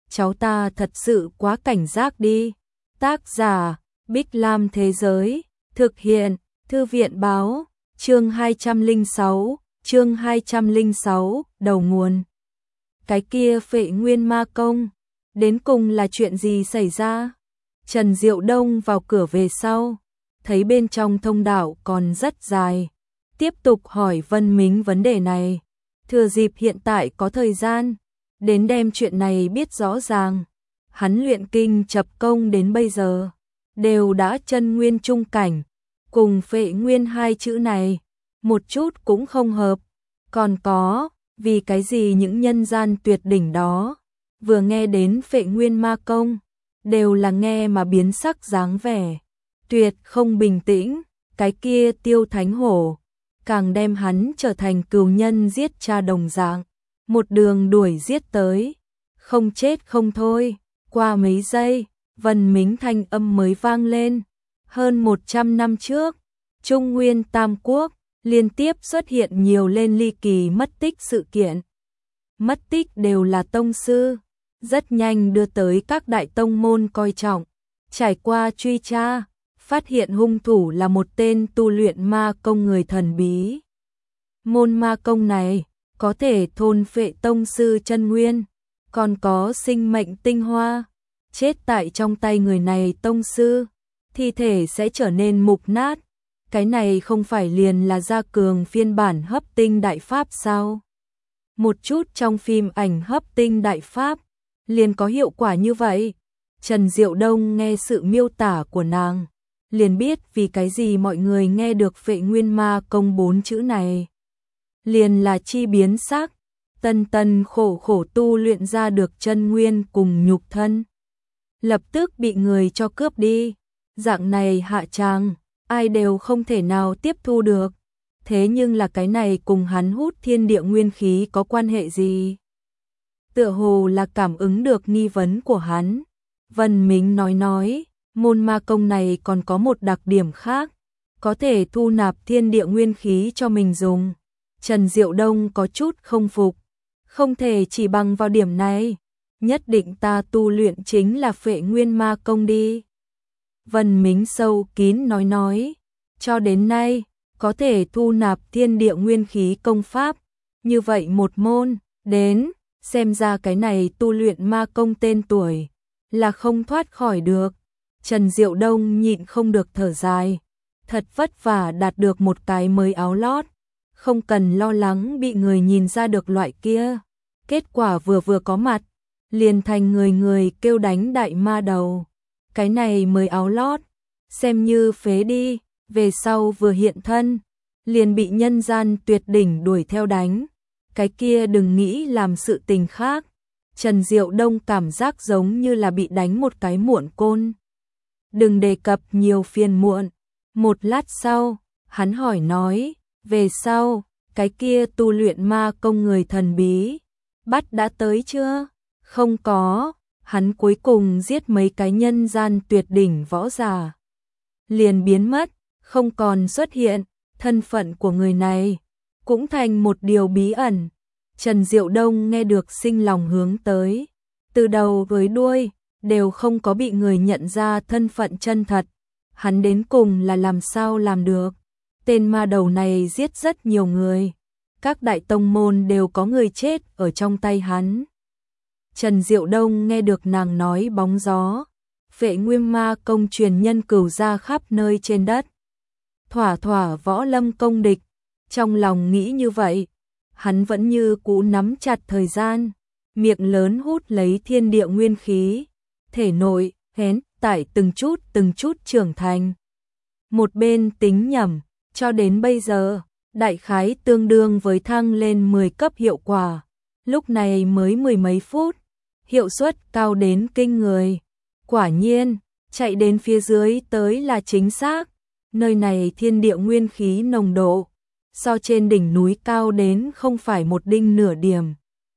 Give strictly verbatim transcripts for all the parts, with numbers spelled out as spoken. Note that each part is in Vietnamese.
cháu ta thật sự quá cảnh giác đi. Tác giả, Bích Lam Thế Giới, thực hiện, Thư viện Báo, chương hai trăm lẻ sáu, chương hai trăm lẻ sáu, đầu nguồn. Cái kia Phệ Nguyên Ma Công, đến cùng là chuyện gì xảy ra? Trần Diệu Đông vào cửa về sau, thấy bên trong thông đạo còn rất dài, tiếp tục hỏi Vân Mính vấn đề này. Thừa dịp hiện tại có thời gian, đến đem chuyện này biết rõ ràng. Hắn luyện kinh chập công đến bây giờ, đều đã chân nguyên trung cảnh, cùng Phệ Nguyên hai chữ này, một chút cũng không hợp. Còn có, vì cái gì những nhân gian tuyệt đỉnh đó, vừa nghe đến Phệ Nguyên Ma Công, đều là nghe mà biến sắc dáng vẻ, tuyệt không bình tĩnh. Cái kia Tiêu Thánh Hổ, càng đem hắn trở thành cừu nhân giết cha đồng dạng, một đường đuổi giết tới, không chết không thôi. Qua mấy giây, Vân Mính thanh âm mới vang lên. Hơn một trăm năm trước, Trung Nguyên Tam Quốc liên tiếp xuất hiện nhiều lên ly kỳ mất tích sự kiện. Mất tích đều là tông sư, rất nhanh đưa tới các đại tông môn coi trọng. Trải qua truy tra, phát hiện hung thủ là một tên tu luyện ma công người thần bí. Môn ma công này có thể thôn phệ tông sư chân nguyên, còn có sinh mệnh tinh hoa. Chết tại trong tay người này tông sư, thi thể sẽ trở nên mục nát. Cái này không phải liền là gia cường phiên bản Hấp Tinh Đại Pháp sao? Một chút trong phim ảnh Hấp Tinh Đại Pháp liền có hiệu quả như vậy. Trần Diệu Đông nghe sự miêu tả của nàng, liền biết vì cái gì mọi người nghe được Phệ Nguyên Ma Công bốn chữ này, liền là chi biến sắc, tân tân khổ khổ tu luyện ra được chân nguyên cùng nhục thân, lập tức bị người cho cướp đi. Dạng này hạ tràng, ai đều không thể nào tiếp thu được. Thế nhưng là cái này cùng hắn hút thiên địa nguyên khí có quan hệ gì? Tựa hồ là cảm ứng được nghi vấn của hắn. Vân Mính nói nói, môn ma công này còn có một đặc điểm khác, có thể thu nạp thiên địa nguyên khí cho mình dùng. Trần Diệu Đông có chút không phục, không thể chỉ bằng vào điểm này, nhất định ta tu luyện chính là Phệ Nguyên Ma Công đi. Vân Mính sâu kín nói nói, cho đến nay, có thể thu nạp thiên địa nguyên khí công pháp, như vậy một môn, đến, xem ra cái này tu luyện ma công tên tuổi, là không thoát khỏi được. Trần Diệu Đông nhịn không được thở dài, thật vất vả đạt được một cái mới áo lót, không cần lo lắng bị người nhìn ra được loại kia. Kết quả vừa vừa có mặt, liền thành người người kêu đánh đại ma đầu. Cái này mới áo lót, xem như phế đi, về sau vừa hiện thân, liền bị nhân gian tuyệt đỉnh đuổi theo đánh. Cái kia đừng nghĩ làm sự tình khác. Trần Diệu Đông cảm giác giống như là bị đánh một cái muộn côn. Đừng đề cập nhiều phiền muộn. Một lát sau, hắn hỏi nói, về sau, cái kia tu luyện ma công người thần bí, bắt đã tới chưa? Không có, hắn cuối cùng giết mấy cái nhân gian tuyệt đỉnh võ giả, liền biến mất, không còn xuất hiện. Thân phận của người này cũng thành một điều bí ẩn. Trần Diệu Đông nghe được sinh lòng hướng tới, từ đầu với đuôi đều không có bị người nhận ra thân phận chân thật. Hắn đến cùng là làm sao làm được? Tên ma đầu này giết rất nhiều người, các đại tông môn đều có người chết ở trong tay hắn. Trần Diệu Đông nghe được nàng nói bóng gió, Phệ Nguyên Ma Công truyền nhân cửu ra khắp nơi trên đất, thỏa thỏa võ lâm công địch. Trong lòng nghĩ như vậy, hắn vẫn như cũ nắm chặt thời gian, miệng lớn hút lấy thiên địa nguyên khí, thể nội hén tải từng chút từng chút trưởng thành. Một bên tính nhẩm, cho đến bây giờ, đại khái tương đương với thăng lên mười cấp hiệu quả. Lúc này mới mười mấy phút, hiệu suất cao đến kinh người. Quả nhiên, chạy đến phía dưới tới là chính xác. Nơi này thiên địa nguyên khí nồng độ, so trên đỉnh núi cao đến không phải một đinh nửa điểm,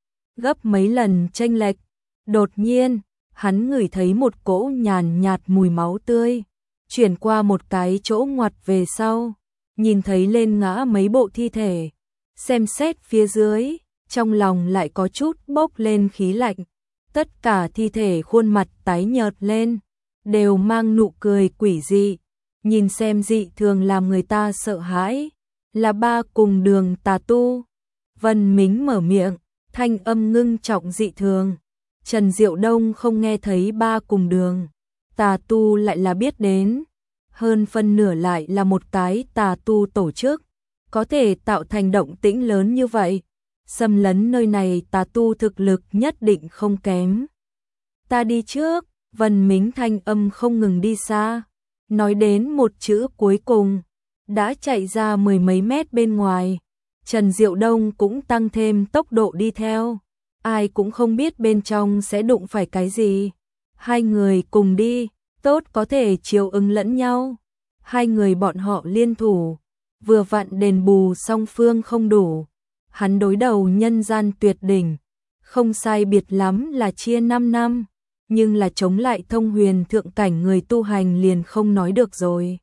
gấp mấy lần chênh lệch. Đột nhiên, hắn ngửi thấy một cỗ nhàn nhạt mùi máu tươi, chuyển qua một cái chỗ ngoặt về sau, nhìn thấy lên ngã mấy bộ thi thể, xem xét phía dưới, trong lòng lại có chút bốc lên khí lạnh. Tất cả thi thể khuôn mặt tái nhợt lên, đều mang nụ cười quỷ dị, nhìn xem dị thường làm người ta sợ hãi, là ba cùng đường tà tu. Vân Mính mở miệng, thanh âm ngưng trọng dị thường. Trần Diệu Đông không nghe thấy ba cùng đường tà tu lại là biết đến, hơn phân nửa lại là một cái tà tu tổ chức, có thể tạo thành động tĩnh lớn như vậy. Xâm lấn nơi này tà tu thực lực nhất định không kém. Ta đi trước, Vân Mính thanh âm không ngừng đi xa, nói đến một chữ cuối cùng, đã chạy ra mười mấy mét bên ngoài. Trần Diệu Đông cũng tăng thêm tốc độ đi theo, ai cũng không biết bên trong sẽ đụng phải cái gì. Hai người cùng đi, tốt có thể chiều ứng lẫn nhau. Hai người bọn họ liên thủ, vừa vặn đền bù song phương không đủ. Hắn đối đầu nhân gian tuyệt đỉnh, không sai biệt lắm là chia năm năm, nhưng là chống lại thông huyền thượng cảnh người tu hành liền không nói được rồi.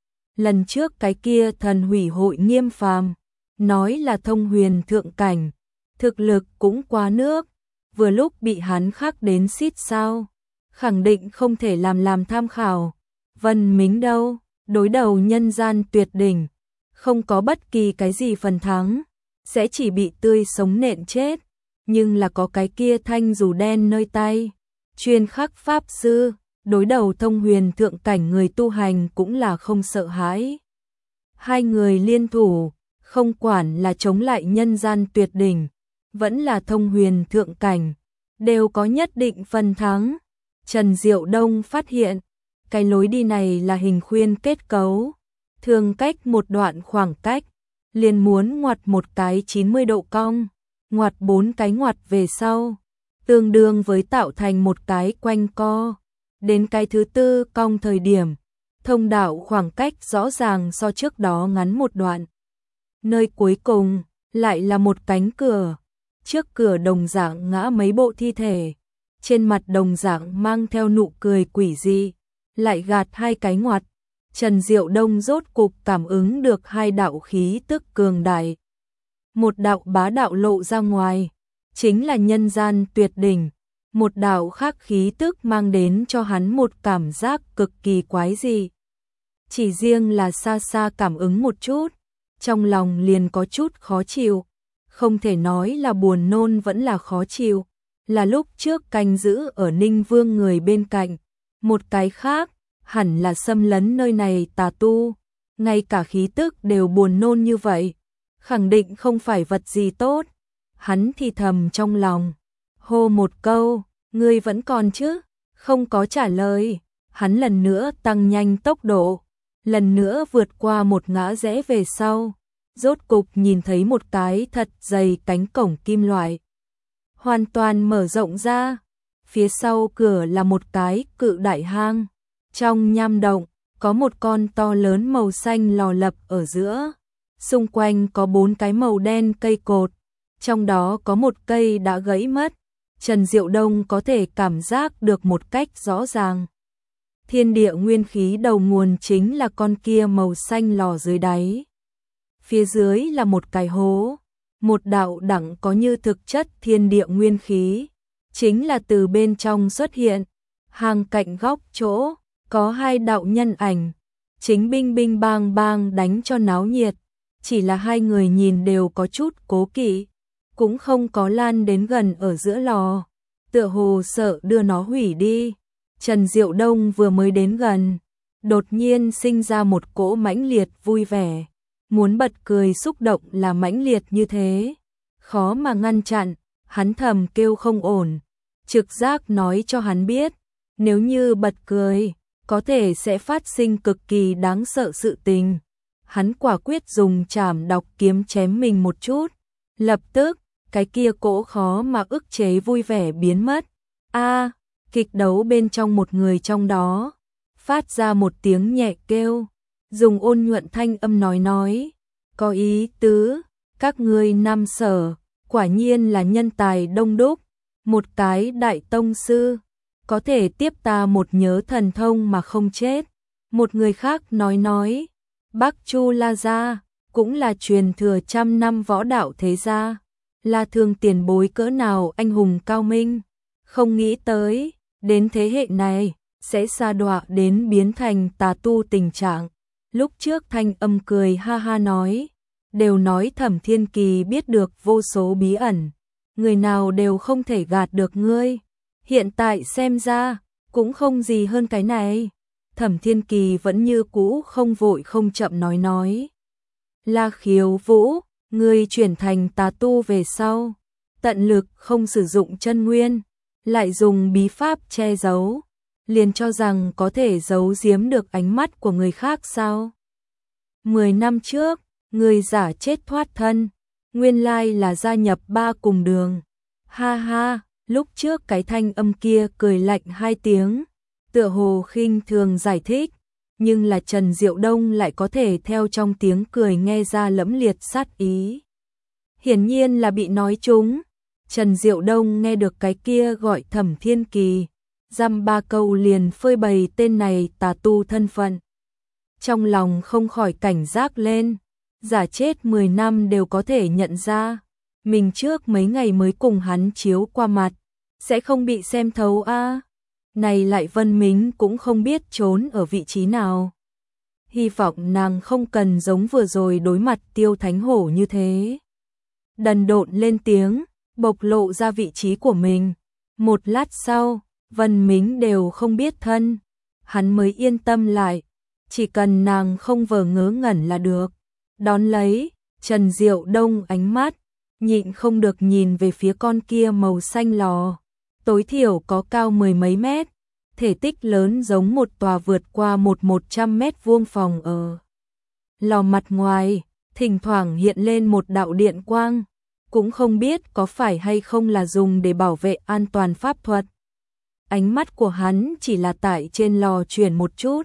Lần trước cái kia thần hủy hội Nghiêm Phàm nói là thông huyền thượng cảnh, thực lực cũng quá nước, vừa lúc bị hắn khắc đến xít sao, khẳng định không thể làm làm tham khảo. Vân Mính đâu, đối đầu nhân gian tuyệt đỉnh, không có bất kỳ cái gì phần thắng, sẽ chỉ bị tươi sống nện chết, nhưng là có cái kia thanh dù đen nơi tay, chuyên khắc pháp sư, đối đầu thông huyền thượng cảnh người tu hành cũng là không sợ hãi. Hai người liên thủ, không quản là chống lại nhân gian tuyệt đỉnh, vẫn là thông huyền thượng cảnh, đều có nhất định phần thắng. Trần Diệu Đông phát hiện, cái lối đi này là hình khuyên kết cấu, thường cách một đoạn khoảng cách, liền muốn ngoặt một cái chín mươi độ cong, ngoặt bốn cái ngoặt về sau, tương đương với tạo thành một cái quanh co. Đến cái thứ tư cong thời điểm, thông đạo khoảng cách rõ ràng so trước đó ngắn một đoạn. Nơi cuối cùng, lại là một cánh cửa, trước cửa đồng dạng ngã mấy bộ thi thể, trên mặt đồng dạng mang theo nụ cười quỷ dị, lại gạt hai cái ngoặt. Trần Diệu Đông rốt cục cảm ứng được hai đạo khí tức cường đại. Một đạo bá đạo lộ ra ngoài, chính là nhân gian tuyệt đỉnh, một đạo khác khí tức mang đến cho hắn một cảm giác cực kỳ quái dị. Chỉ riêng là xa xa cảm ứng một chút, trong lòng liền có chút khó chịu, không thể nói là buồn nôn vẫn là khó chịu, là lúc trước canh giữ ở Ninh Vương người bên cạnh, một cái khác, hẳn là xâm lấn nơi này tà tu, ngay cả khí tức đều buồn nôn như vậy, khẳng định không phải vật gì tốt. Hắn thì thầm trong lòng, hô một câu, ngươi vẫn còn chứ, không có trả lời. Hắn lần nữa tăng nhanh tốc độ, lần nữa vượt qua một ngã rẽ về sau, rốt cục nhìn thấy một cái thật dày cánh cổng kim loại, hoàn toàn mở rộng ra, phía sau cửa là một cái cự đại hang, trong nham động có một con to lớn màu xanh lò lập ở giữa, xung quanh có bốn cái màu đen cây cột, trong đó có một cây đã gãy mất. Trần Diệu Đông có thể cảm giác được một cách rõ ràng. Thiên địa nguyên khí đầu nguồn chính là con kia màu xanh lò dưới đáy. Phía dưới là một cái hố, một đạo đẳng có như thực chất thiên địa nguyên khí, chính là từ bên trong xuất hiện. Hàng cạnh góc chỗ, có hai đạo nhân ảnh, chính binh binh bang bang đánh cho náo nhiệt, chỉ là hai người nhìn đều có chút cố kỵ, cũng không có lan đến gần ở giữa lò, tựa hồ sợ đưa nó hủy đi. Trần Diệu Đông vừa mới đến gần, đột nhiên sinh ra một cỗ mãnh liệt vui vẻ, muốn bật cười xúc động là mãnh liệt như thế, khó mà ngăn chặn, hắn thầm kêu không ổn, trực giác nói cho hắn biết, nếu như bật cười, có thể sẽ phát sinh cực kỳ đáng sợ sự tình. Hắn quả quyết dùng trảm đọc kiếm chém mình một chút, lập tức, cái kia cỗ khó mà ức chế vui vẻ biến mất. A, kịch đấu bên trong một người trong đó, phát ra một tiếng nhẹ kêu, dùng ôn nhuận thanh âm nói nói, có ý tứ, các ngươi nam sở, quả nhiên là nhân tài đông đúc, một cái đại tông sư, có thể tiếp ta một nhớ thần thông mà không chết. Một người khác nói nói, Bắc Chu La Gia, cũng là truyền thừa trăm năm võ đạo thế gia, là thương tiền bối cỡ nào anh hùng cao minh, Không nghĩ tới, đến thế hệ này, sẽ sa đọa đến biến thành tà tu tình trạng. Lúc trước Thanh Âm cười ha ha nói, đều nói Thẩm Thiên Kỳ biết được vô số bí ẩn, người nào đều không thể gạt được ngươi. Hiện tại xem ra, cũng không gì hơn cái này. Thẩm Thiên Kỳ vẫn như cũ không vội không chậm nói nói. La Khiếu Vũ, ngươi chuyển thành tà tu về sau, tận lực không sử dụng chân nguyên, lại dùng bí pháp che giấu, liền cho rằng có thể giấu giếm được ánh mắt của người khác sao? Mười năm trước, ngươi giả chết thoát thân, nguyên lai là gia nhập ba cùng đường. Ha ha, lúc trước cái Thanh Âm kia cười lạnh hai tiếng, tựa hồ khinh thường giải thích, nhưng là Trần Diệu Đông lại có thể theo trong tiếng cười nghe ra lẫm liệt sát ý. Hiển nhiên là bị nói trúng. Trần Diệu Đông nghe được cái kia gọi Thẩm Thiên Kỳ, dăm ba câu liền phơi bày tên này tà tu thân phận. Trong lòng không khỏi cảnh giác lên, giả chết mười năm đều có thể nhận ra, mình trước mấy ngày mới cùng hắn chiếu qua mặt, sẽ không bị xem thấu a. À. Này lại Vân Mính cũng không biết trốn ở vị trí nào. Hy vọng nàng không cần giống vừa rồi đối mặt Tiêu Thánh Hổ như thế. Đần độn lên tiếng, bộc lộ ra vị trí của mình. Một lát sau, Vân Mính đều không biết thân, hắn mới yên tâm lại, chỉ cần nàng không vờ ngớ ngẩn là được. Đón lấy, Trần Diệu Đông ánh mắt, nhịn không được nhìn về phía con kia màu xanh lò, tối thiểu có cao mười mấy mét, thể tích lớn giống một tòa vượt qua một một trăm mét vuông phòng ở. Lò mặt ngoài, thỉnh thoảng hiện lên một đạo điện quang, cũng không biết có phải hay không là dùng để bảo vệ an toàn pháp thuật. Ánh mắt của hắn chỉ là tại trên lò chuyển một chút,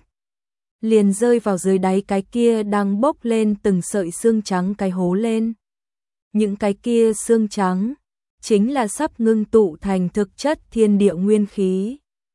liền rơi vào dưới đáy cái kia đang bốc lên từng sợi xương trắng cái hố lên. Những cái kia xương trắng chính là sắp ngưng tụ thành thực chất thiên địa nguyên khí.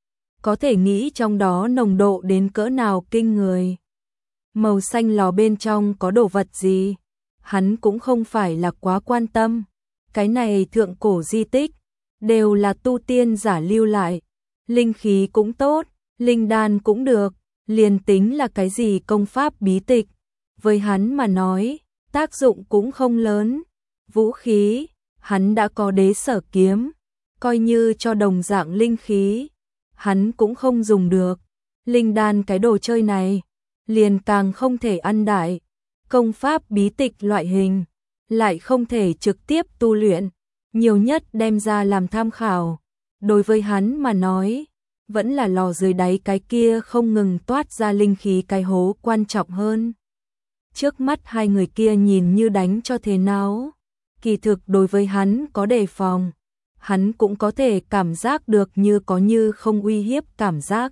Có thể nghĩ trong đó nồng độ đến cỡ nào kinh người. Màu xanh lò bên trong có đồ vật gì, hắn cũng không phải là quá quan tâm. Cái này thượng cổ di tích, đều là tu tiên giả lưu lại. Linh khí cũng tốt, linh đan cũng được, liền tính là cái gì công pháp bí tịch. Với hắn mà nói, tác dụng cũng không lớn. Vũ khí, hắn đã có đế sở kiếm, coi như cho đồng dạng linh khí, hắn cũng không dùng được. Linh đan cái đồ chơi này, liền càng không thể ăn đại. Công pháp bí tịch loại hình, lại không thể trực tiếp tu luyện, nhiều nhất đem ra làm tham khảo. Đối với hắn mà nói, vẫn là lò dưới đáy cái kia không ngừng toát ra linh khí cái hố quan trọng hơn. Trước mắt hai người kia nhìn như đánh cho thế nào, kỳ thực đối với hắn có đề phòng, hắn cũng có thể cảm giác được như có như không uy hiếp cảm giác.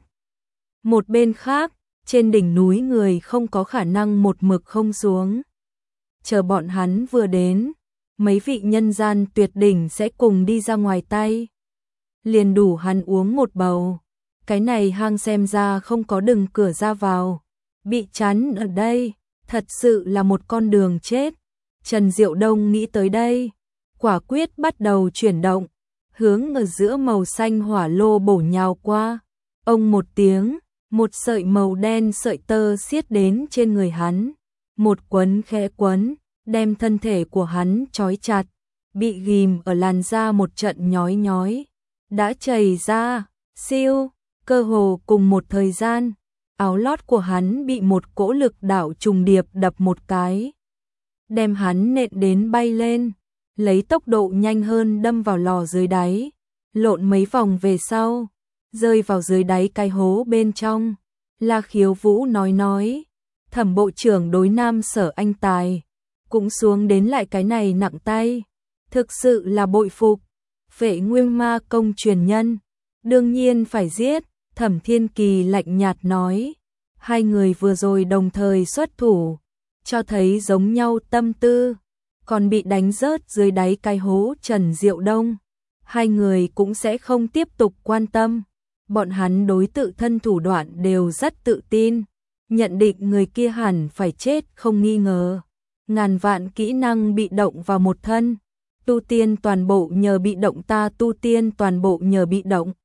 Một bên khác, trên đỉnh núi người không có khả năng một mực không xuống. Chờ bọn hắn vừa đến, mấy vị nhân gian tuyệt đỉnh sẽ cùng đi ra ngoài tay. Liền đủ hắn uống một bầu. Cái này hang xem ra không có đường cửa ra vào, bị chắn ở đây, thật sự là một con đường chết. Trần Diệu Đông nghĩ tới đây, quả quyết bắt đầu chuyển động, hướng ở giữa màu xanh hỏa lô bổ nhào qua. Ông một tiếng, một sợi màu đen sợi tơ xiết đến trên người hắn, một quấn khẽ quấn, đem thân thể của hắn trói chặt, bị ghim ở làn da một trận nhói nhói, đã chảy ra, siêu, cơ hồ cùng một thời gian, áo lót của hắn bị một cỗ lực đạo trùng điệp đập một cái, đem hắn nện đến bay lên, lấy tốc độ nhanh hơn đâm vào lò dưới đáy, lộn mấy vòng về sau, rơi vào dưới đáy cái hố bên trong. La Khiếu Vũ nói nói, Thẩm bộ trưởng đối Nam Sở anh tài, cũng xuống đến lại cái này nặng tay, thực sự là bội phục. Phệ Nguyên Ma công truyền nhân, đương nhiên phải giết. Thẩm Thiên Kỳ lạnh nhạt nói, hai người vừa rồi đồng thời xuất thủ, cho thấy giống nhau tâm tư, còn bị đánh rớt dưới đáy cái hố Trần Diệu Đông, hai người cũng sẽ không tiếp tục quan tâm. Bọn hắn đối tự thân thủ đoạn đều rất tự tin, nhận định người kia hẳn phải chết không nghi ngờ. Ngàn vạn kỹ năng bị động vào một thân, tu tiên toàn bộ nhờ bị động, ta tu tiên toàn bộ nhờ bị động.